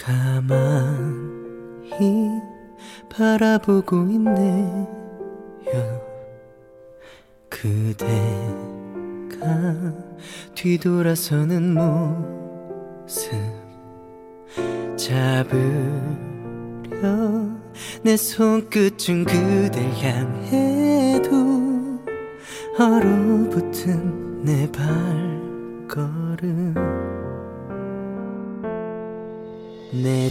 가만히 바라보고 있네요. 그대가 뒤돌아서는 모습 잡으려 내 손끝은 그댈 향해도 얼어붙은 내 발걸음, 내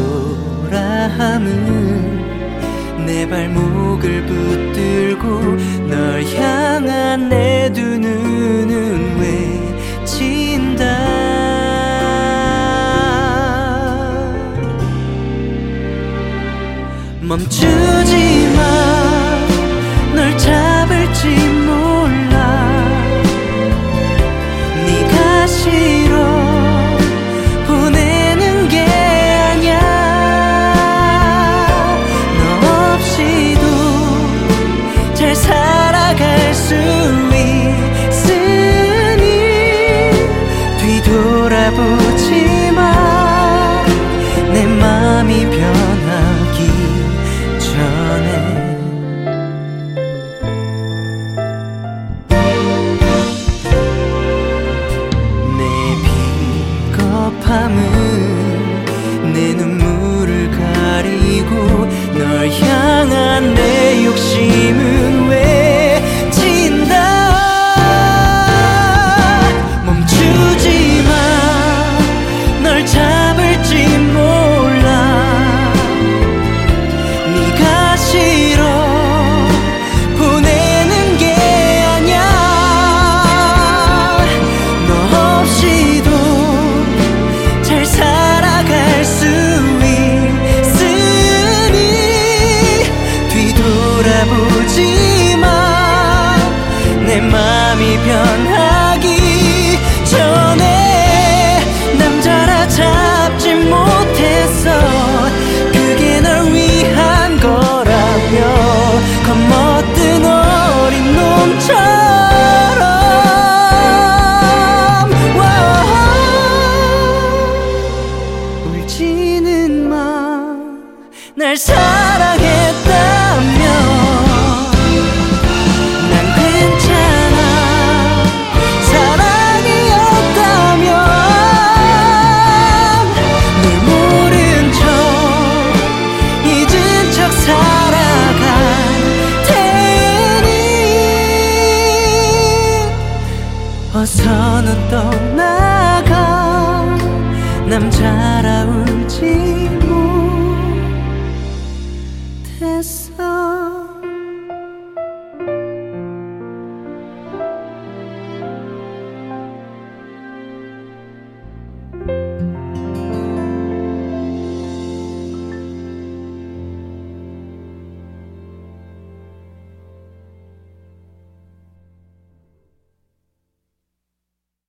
초라함은 내 발목을 붙들고 널 향한 내 두 눈은 외친다. 멈추지 마, 널 잡을지 몰라. 네가 싫어 보내는 게 아냐. 너 없이도 잘 살아갈 수 있으니 뒤돌아보지 마. 내 맘이 변하기 전에. 내 비겁함은 내 눈물을 가리고 널 향한 내 욕심은 외친다. 멈추지 마, 널 잡을지 몰라. 네가 싫어 보내는 게 아냐. 너 없이도 잘 살아갈 수 있으니 뒤돌아보지 마. 내 맘이 변하기 전에. 남자라 잡지 못했어, 그게 널 위한 거라며. 겁먹던 어린 놈처럼. 울지는 마, 날 사랑했다며. 난 괜찮아, 사랑이었다면. 널 모른 척 잊은 척 살아갈 테니 어서 너 떠나가. 남자라 울지 못했어.